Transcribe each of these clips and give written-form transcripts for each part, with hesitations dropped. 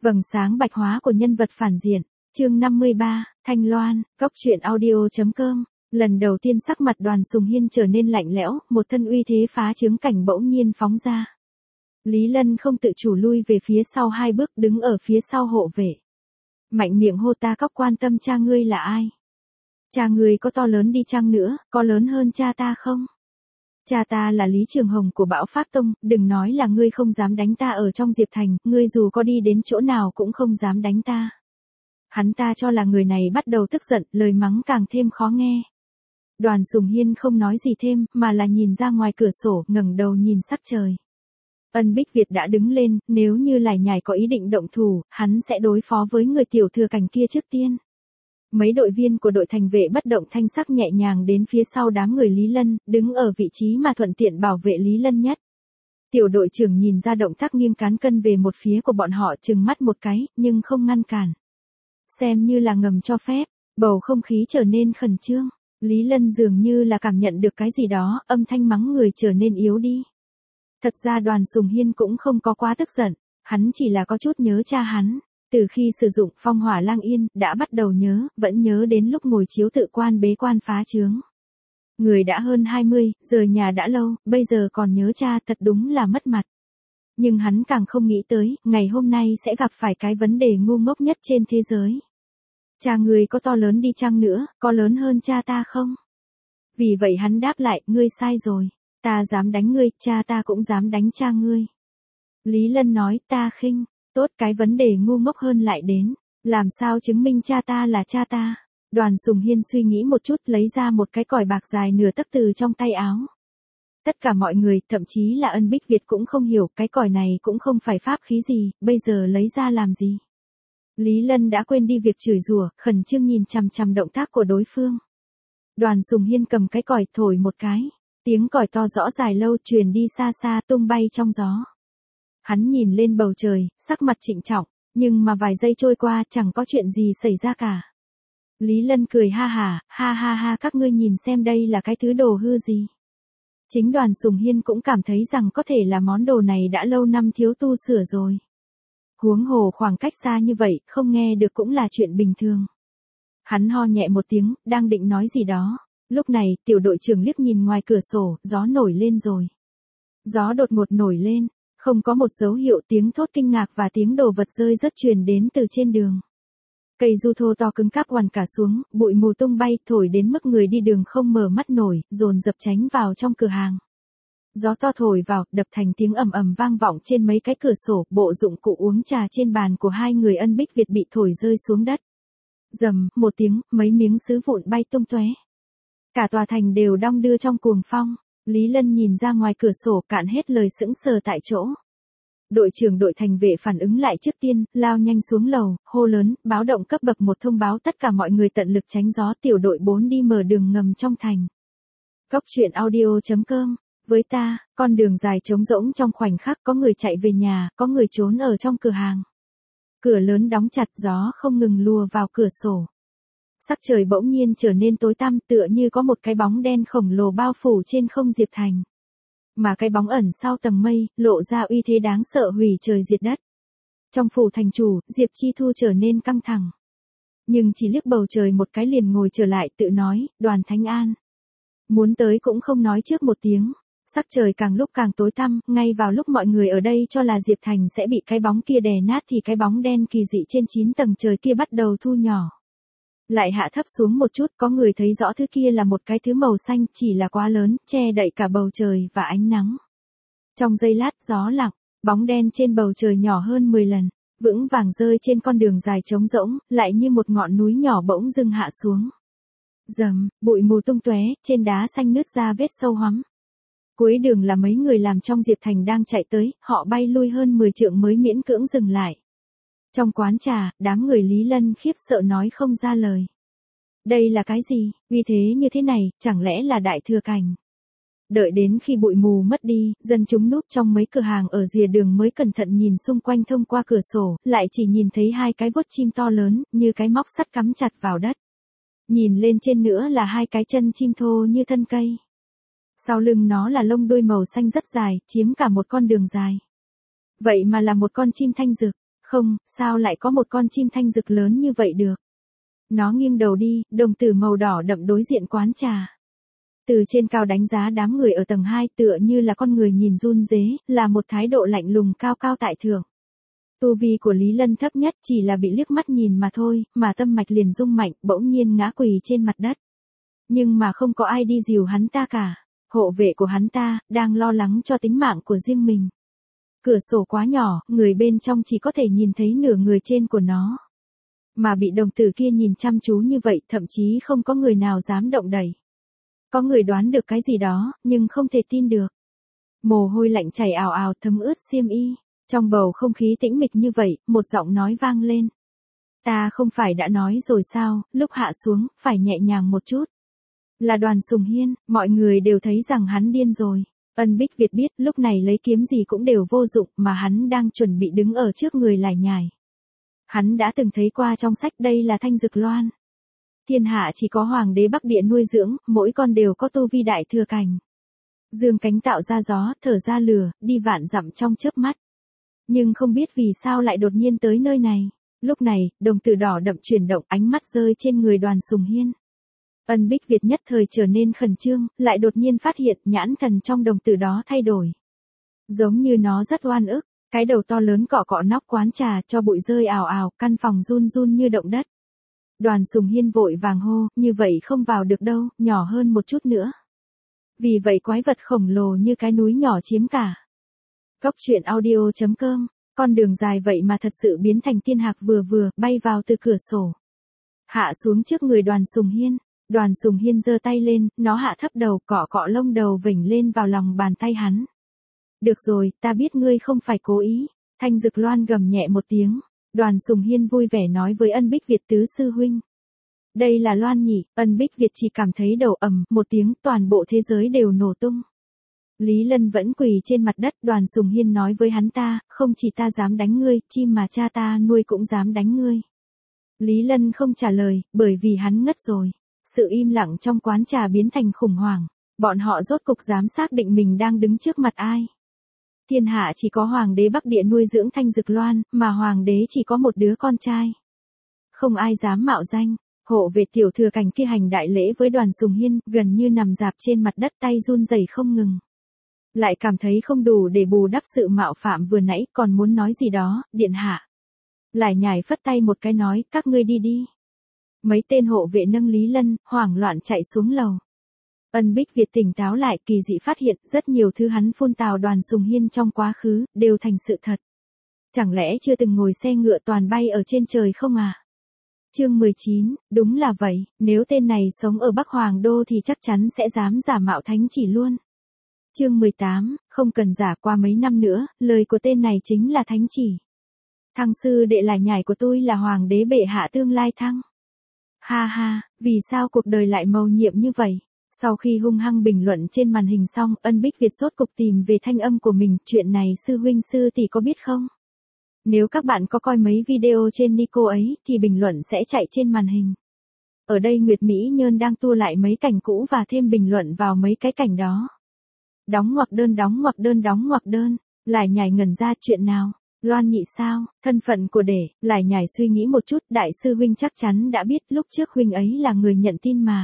Vầng sáng bạch hóa của nhân vật phản diện. Chương 53, Thanh Loan, Cốc truyện audio.com. Lần đầu tiên sắc mặt Đoàn Sùng Hiên trở nên lạnh lẽo, một thân uy thế phá chướng cảnh bỗng nhiên phóng ra. Lý Lân không tự chủ lui về phía sau 2 bước, đứng ở phía sau hộ vệ. Mạnh miệng hô: ta Cốc quan tâm cha ngươi là ai? Cha ngươi có to lớn đi chăng nữa, có lớn hơn cha ta không? Cha ta là Lý Trường Hồng của Bão Pháp Tông, đừng nói là ngươi không dám đánh ta ở trong Diệp Thành, ngươi dù có đi đến chỗ nào cũng không dám đánh ta. Hắn ta cho là người này bắt đầu tức giận, lời mắng càng thêm khó nghe. Đoàn Sùng Hiên không nói gì thêm, mà là nhìn ra ngoài cửa sổ, ngẩng đầu nhìn sắc trời. Ân Bích Việt đã đứng lên, nếu như Lải Nhải có ý định động thủ, hắn sẽ đối phó với người tiểu thừa cảnh kia trước tiên. Mấy đội viên của đội thành vệ bất động thanh sắc nhẹ nhàng đến phía sau đám người Lý Lân, đứng ở vị trí mà thuận tiện bảo vệ Lý Lân nhất. Tiểu đội trưởng nhìn ra động tác nghiêng cán cân về một phía của bọn họ, trừng mắt một cái, nhưng không ngăn cản. Xem như là ngầm cho phép, bầu không khí trở nên khẩn trương. Lý Lân dường như là cảm nhận được cái gì đó, âm thanh mắng người trở nên yếu đi. Thật ra Đoàn Sùng Hiên cũng không có quá tức giận, hắn chỉ là có chút nhớ cha hắn. Từ khi sử dụng Phong Hỏa Lang Yên, đã bắt đầu nhớ, vẫn nhớ đến lúc ngồi chiếu tự quan bế quan phá chướng. Người đã hơn 20, rời nhà đã lâu, bây giờ còn nhớ cha, thật đúng là mất mặt. Nhưng hắn càng không nghĩ tới, ngày hôm nay sẽ gặp phải cái vấn đề ngu ngốc nhất trên thế giới. Cha người có to lớn đi chăng nữa, có lớn hơn cha ta không? Vì vậy hắn đáp lại: ngươi sai rồi, ta dám đánh ngươi, cha ta cũng dám đánh cha ngươi. Lý Lân nói: ta khinh. Tốt, cái vấn đề ngu ngốc hơn lại đến. Làm sao chứng minh cha ta là cha ta? Đoàn Sùng Hiên suy nghĩ một chút, lấy ra một cái còi bạc dài nửa tấc từ trong tay áo. Tất cả mọi người, thậm chí là Ân Bích Việt cũng không hiểu, cái còi này cũng không phải pháp khí gì, bây giờ lấy ra làm gì? Lý Lân đã quên đi việc chửi rủa, khẩn trương nhìn chằm chằm động tác của đối phương. Đoàn Sùng Hiên cầm cái còi thổi một cái. Tiếng còi to rõ dài lâu truyền đi xa xa, tung bay trong gió. Hắn nhìn lên bầu trời, sắc mặt trịnh trọng, nhưng mà vài giây trôi qua chẳng có chuyện gì xảy ra cả. Lý Lân cười ha ha, các ngươi nhìn xem đây là cái thứ đồ hư gì. Chính Đoàn Sùng Hiên cũng cảm thấy rằng có thể là món đồ này đã lâu năm thiếu tu sửa rồi. Huống hồ khoảng cách xa như vậy, không nghe được cũng là chuyện bình thường. Hắn ho nhẹ một tiếng, đang định nói gì đó. Lúc này, tiểu đội trưởng liếc nhìn ngoài cửa sổ, gió nổi lên rồi. Gió đột ngột nổi lên. Không có một dấu hiệu, tiếng thốt kinh ngạc và tiếng đồ vật rơi rất truyền đến từ trên đường. Cây du thô to cứng cáp oằn cả xuống, bụi mù tung bay, thổi đến mức người đi đường không mở mắt nổi, dồn dập tránh vào trong cửa hàng. Gió to thổi vào, đập thành tiếng ầm ầm vang vọng trên mấy cái cửa sổ, bộ dụng cụ uống trà trên bàn của hai người Ân Bích Việt bị thổi rơi xuống đất. Rầm, một tiếng, mấy miếng sứ vụn bay tung tóe. Cả tòa thành đều đong đưa trong cuồng phong. Lý Lân nhìn ra ngoài cửa sổ, cạn hết lời, sững sờ tại chỗ. Đội trưởng đội thành vệ phản ứng lại trước tiên, lao nhanh xuống lầu, hô lớn: báo động cấp bậc 1, thông báo tất cả mọi người tận lực tránh gió, tiểu đội 4 đi mở đường ngầm trong thành. Cốc truyện audio.com. Với ta, con đường dài trống rỗng, trong khoảnh khắc có người chạy về nhà, có người trốn ở trong cửa hàng. Cửa lớn đóng chặt, gió không ngừng lùa vào cửa sổ. Sắc trời bỗng nhiên trở nên tối tăm, tựa như có một cái bóng đen khổng lồ bao phủ trên không Diệp Thành. Mà cái bóng ẩn sau tầng mây, lộ ra uy thế đáng sợ hủy trời diệt đất. Trong phủ thành chủ, Diệp Chi Thu trở nên căng thẳng. Nhưng chỉ liếc bầu trời một cái liền ngồi trở lại, tự nói: Đoàn Thánh An. Muốn tới cũng không nói trước một tiếng. Sắc trời càng lúc càng tối tăm, ngay vào lúc mọi người ở đây cho là Diệp Thành sẽ bị cái bóng kia đè nát thì cái bóng đen kỳ dị trên 9 tầng trời kia bắt đầu thu nhỏ. Lại hạ thấp xuống một chút, có người thấy rõ thứ kia là một cái thứ màu xanh, chỉ là quá lớn, che đậy cả bầu trời và ánh nắng. Trong giây lát, gió lặng, bóng đen trên bầu trời nhỏ hơn 10 lần, vững vàng rơi trên con đường dài trống rỗng, lại như một ngọn núi nhỏ bỗng dưng hạ xuống. Rầm, bụi mù tung tóe, trên đá xanh nứt ra vết sâu hoắm. Cuối đường là mấy người làm trong Diệp Thành đang chạy tới, họ bay lui hơn 10 trượng mới miễn cưỡng dừng lại. Trong quán trà, đám người Lý Lân khiếp sợ nói không ra lời. Đây là cái gì, uy thế như thế này, chẳng lẽ là đại thừa cảnh? Đợi đến khi bụi mù mất đi, dân chúng núp trong mấy cửa hàng ở rìa đường mới cẩn thận nhìn xung quanh thông qua cửa sổ, lại chỉ nhìn thấy hai cái vuốt chim to lớn, như cái móc sắt cắm chặt vào đất. Nhìn lên trên nữa là hai cái chân chim thô như thân cây. Sau lưng nó là lông đuôi màu xanh rất dài, chiếm cả một con đường dài. Vậy mà là một con chim thanh dực. Không, sao lại có một con chim thanh dực lớn như vậy được? Nó nghiêng đầu đi, đồng tử màu đỏ đậm đối diện quán trà. Từ trên cao đánh giá đám người ở tầng 2 tựa như là con người nhìn run rế, là một thái độ lạnh lùng cao cao tại thượng. Tu vi của Lý Lân thấp nhất chỉ là bị liếc mắt nhìn mà thôi, mà tâm mạch liền rung mạnh, bỗng nhiên ngã quỳ trên mặt đất. Nhưng mà không có ai đi dìu hắn ta cả. Hộ vệ của hắn ta, đang lo lắng cho tính mạng của riêng mình. Cửa sổ quá nhỏ, người bên trong chỉ có thể nhìn thấy nửa người trên của nó. Mà bị đồng tử kia nhìn chăm chú như vậy, thậm chí không có người nào dám động đẩy. Có người đoán được cái gì đó, nhưng không thể tin được. Mồ hôi lạnh chảy ào ào thấm ướt xiêm y. Trong bầu không khí tĩnh mịch như vậy, một giọng nói vang lên. Ta không phải đã nói rồi sao, lúc hạ xuống, phải nhẹ nhàng một chút. Là Đoàn Sùng Hiên, mọi người đều thấy rằng hắn điên rồi. Ân Bích Việt biết lúc này lấy kiếm gì cũng đều vô dụng mà hắn đang chuẩn bị đứng ở trước người lải nhải. Hắn đã từng thấy qua trong sách đây là thanh dực loan. Thiên hạ chỉ có hoàng đế Bắc Địa nuôi dưỡng, mỗi con đều có tu vi đại thừa cảnh. Dương cánh tạo ra gió, thở ra lửa, đi vạn dặm trong chớp mắt. Nhưng không biết vì sao lại đột nhiên tới nơi này. Lúc này, đồng tử đỏ đậm chuyển động, ánh mắt rơi trên người Đoàn Sùng Hiên. Ân Bích Việt nhất thời trở nên khẩn trương, lại đột nhiên phát hiện nhãn thần trong đồng tử đó thay đổi. Giống như nó rất oan ức, cái đầu to lớn cọ cọ nóc quán trà cho bụi rơi ào ào, căn phòng run run như động đất. Đoàn Sùng Hiên vội vàng hô, như vậy không vào được đâu, nhỏ hơn một chút nữa. Vì vậy quái vật khổng lồ như cái núi nhỏ chiếm cả. Cốc truyện audio.com, con đường dài vậy mà thật sự biến thành tiên hạc vừa vừa, bay vào từ cửa sổ. Hạ xuống trước người Đoàn Sùng Hiên. Đoàn Sùng Hiên giơ tay lên, nó hạ thấp đầu, cọ cọ lông đầu vểnh lên vào lòng bàn tay hắn. Được rồi, ta biết ngươi không phải cố ý. Thanh Dực Loan gầm nhẹ một tiếng. Đoàn Sùng Hiên vui vẻ nói với Ân Bích Việt tứ sư huynh. Đây là Loan nhỉ? Ân Bích Việt chỉ cảm thấy đầu ầm một tiếng, toàn bộ thế giới đều nổ tung. Lý Lân vẫn quỳ trên mặt đất, Đoàn Sùng Hiên nói với hắn ta, không chỉ ta dám đánh ngươi, chim mà cha ta nuôi cũng dám đánh ngươi. Lý Lân không trả lời, bởi vì hắn ngất rồi. Sự im lặng trong quán trà biến thành khủng hoảng, bọn họ rốt cục dám xác định mình đang đứng trước mặt ai. Thiên hạ chỉ có hoàng đế Bắc Địa nuôi dưỡng Thanh Dực Loan, mà hoàng đế chỉ có một đứa con trai. Không ai dám mạo danh. Hộ vệ tiểu thừa cảnh kia hành đại lễ với Đoàn Sùng Hiên, gần như nằm dạp trên mặt đất, tay run rẩy không ngừng. Lại cảm thấy không đủ để bù đắp sự mạo phạm vừa nãy, còn muốn nói gì đó, điện hạ. Lải nhải phất tay một cái nói, các ngươi đi đi. Mấy tên hộ vệ nâng Lý Lân, hoảng loạn chạy xuống lầu. Ân Bích Việt tỉnh táo lại, kỳ dị phát hiện, rất nhiều thứ hắn phun tào Đoàn Sùng Hiên trong quá khứ, đều thành sự thật. Chẳng lẽ chưa từng ngồi xe ngựa toàn bay ở trên trời không à? Chương 19, đúng là vậy, nếu tên này sống ở Bắc Hoàng Đô thì chắc chắn sẽ dám giả mạo thánh chỉ luôn. Chương 18, không cần giả, qua mấy năm nữa, lời của tên này chính là thánh chỉ. Thằng sư đệ lải nhải của tôi là hoàng đế bệ hạ tương lai thăng. Ha ha, vì sao cuộc đời lại mầu nhiệm như vậy? Sau khi hung hăng bình luận trên màn hình xong, Ân Bích Việt rốt cục tìm về thanh âm của mình, chuyện này sư huynh sư tỷ có biết không? Nếu các bạn có coi mấy video trên Nico ấy, thì bình luận sẽ chạy trên màn hình. Ở đây Nguyệt Mỹ Nhơn đang tua lại mấy cảnh cũ và thêm bình luận vào mấy cái cảnh đó. Đóng ngoặc đơn đóng ngoặc đơn đóng ngoặc đơn, lải nhải ngẩn ra chuyện nào? Loan nhị sao, thân phận của đệ, lải nhải suy nghĩ một chút, đại sư huynh chắc chắn đã biết, lúc trước huynh ấy là người nhận tin mà.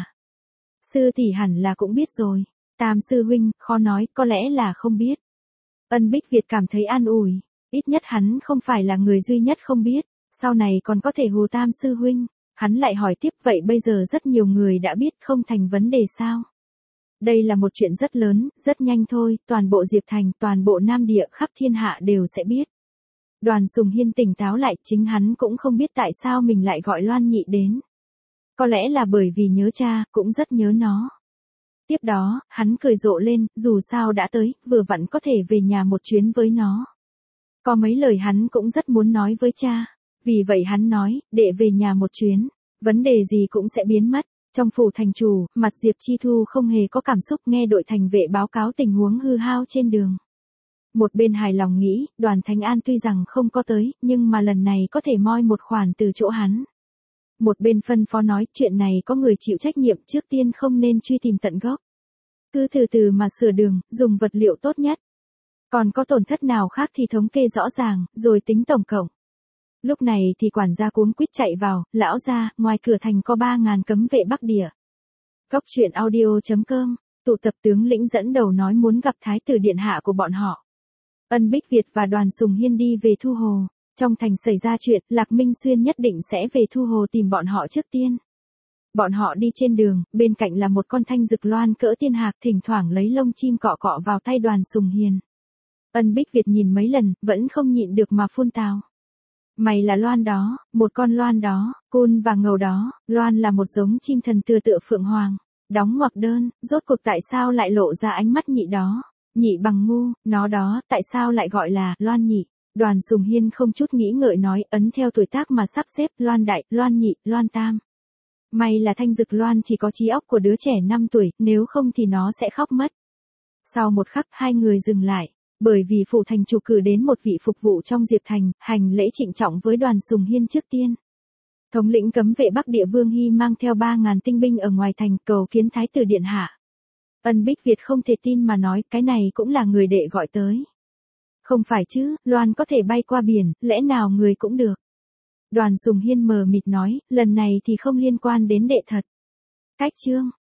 Sư tỷ hẳn là cũng biết rồi, tam sư huynh, khó nói, có lẽ là không biết. Ân Bích Việt cảm thấy an ủi, ít nhất hắn không phải là người duy nhất không biết, sau này còn có thể hù tam sư huynh. Hắn lại hỏi tiếp, vậy bây giờ rất nhiều người đã biết, không thành vấn đề sao? Đây là một chuyện rất lớn, rất nhanh thôi, toàn bộ Diệp Thành, toàn bộ Nam Địa, khắp thiên hạ đều sẽ biết. Đoàn Sùng Hiên tỉnh táo lại, chính hắn cũng không biết tại sao mình lại gọi Loan nhị đến. Có lẽ là bởi vì nhớ cha, cũng rất nhớ nó. Tiếp đó, hắn cười rộ lên, dù sao đã tới, vừa vặn có thể về nhà một chuyến với nó. Có mấy lời hắn cũng rất muốn nói với cha. Vì vậy hắn nói, đệ về nhà một chuyến, vấn đề gì cũng sẽ biến mất. Trong phủ thành chủ, mặt Diệp Chi Thu không hề có cảm xúc nghe đội thành vệ báo cáo tình huống hư hao trên đường. Một bên hài lòng nghĩ, Đoàn Thánh An tuy rằng không có tới, nhưng mà lần này có thể moi một khoản từ chỗ hắn. Một bên phân phó nói, chuyện này có người chịu trách nhiệm, trước tiên không nên truy tìm tận gốc. Cứ từ từ mà sửa đường, dùng vật liệu tốt nhất. Còn có tổn thất nào khác thì thống kê rõ ràng, rồi tính tổng cộng. Lúc này thì quản gia cuống quýt chạy vào, lão gia, ngoài cửa thành có 3.000 cấm vệ Bắc Địa. Cốc truyện audio.com, tụ tập tướng lĩnh dẫn đầu nói muốn gặp thái tử điện hạ của bọn họ. Ân Bích Việt và Đoàn Sùng Hiên đi về Thu Hồ. Trong thành xảy ra chuyện, Lạc Minh Xuyên nhất định sẽ về Thu Hồ tìm bọn họ trước tiên. Bọn họ đi trên đường, bên cạnh là một con thanh dực loan cỡ tiên hạc thỉnh thoảng lấy lông chim cọ cọ vào tay Đoàn Sùng Hiên. Ân Bích Việt nhìn mấy lần, vẫn không nhịn được mà phun tào. Mày là loan đó, một con loan đó, cun và ngầu đó, loan là một giống chim thần tựa phượng hoàng. Đóng ngoặc đơn, rốt cuộc tại sao lại lộ ra ánh mắt nhị đó? Nhị bằng ngu, nó đó, tại sao lại gọi là loan nhị? Đoàn Sùng Hiên không chút nghĩ ngợi nói, ấn theo tuổi tác mà sắp xếp, loan đại, loan nhị, loan tam. May là thanh dực loan chỉ có trí óc của đứa trẻ 5 tuổi, nếu không thì nó sẽ khóc mất. Sau một khắc hai người dừng lại, bởi vì phủ thành chủ cử đến một vị phục vụ trong Diệp Thành, hành lễ trịnh trọng với Đoàn Sùng Hiên trước tiên. Thống lĩnh cấm vệ Bắc Địa Vương Hy mang theo 3.000 tinh binh ở ngoài thành cầu kiến thái tử điện hạ. Ân Bích Việt không thể tin mà nói, cái này cũng là người đệ gọi tới. Không phải chứ, loan có thể bay qua biển, lẽ nào người cũng được. Đoàn Sùng Hiên mờ mịt nói, lần này thì không liên quan đến đệ thật. Cách chương.